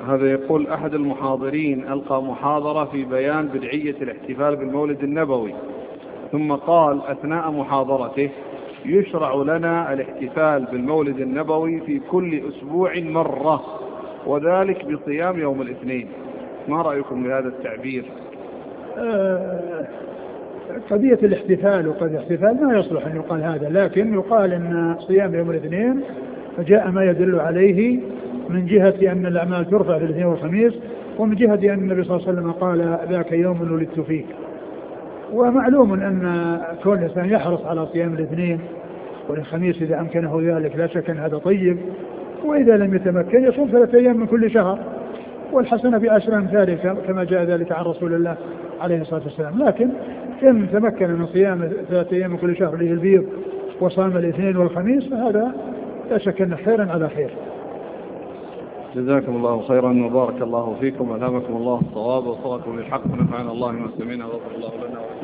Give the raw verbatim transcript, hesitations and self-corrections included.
هذا يقول أحد المحاضرين ألقى محاضرة في بيان بدعية الاحتفال بالمولد النبوي، ثم قال أثناء محاضرته: يشرع لنا الاحتفال بالمولد النبوي في كل أسبوع مرة، وذلك بصيام يوم الاثنين. ما رأيكم بهذا التعبير؟ أه قضية الاحتفال وقضية الاحتفال ما يصلح أن يقال هذا، لكن يقال أن صيام يوم الاثنين فجاء ما يدل عليه من جهة أن الأعمال ترفع في الاثنين والخميس، ومن جهة أن النبي صلى الله عليه وسلم قال: ذاك يوم ولدت فيه. ومعلوم أن كون الإنسان يحرص على صيام الاثنين والخميس إذا أمكنه ذلك لا شك أن هذا طيب، وإذا لم يتمكن يصوم ثلاثة أيام من كل شهر، والحسنة بعشر أمثالها كما جاء ذلك عن رسول الله عليه الصلاة والسلام. لكن إن تمكن من صيام ثلاثة أيام من كل شهر له البيض وصام الاثنين والخميس فهذا لا شك أن خيرا على خير. جزاكم الله خيرا وبارك الله فيكم، ألهمكم الله الصواب وصلكم للحق ونفعنا الله ما سمعنا وغفر الله لنا.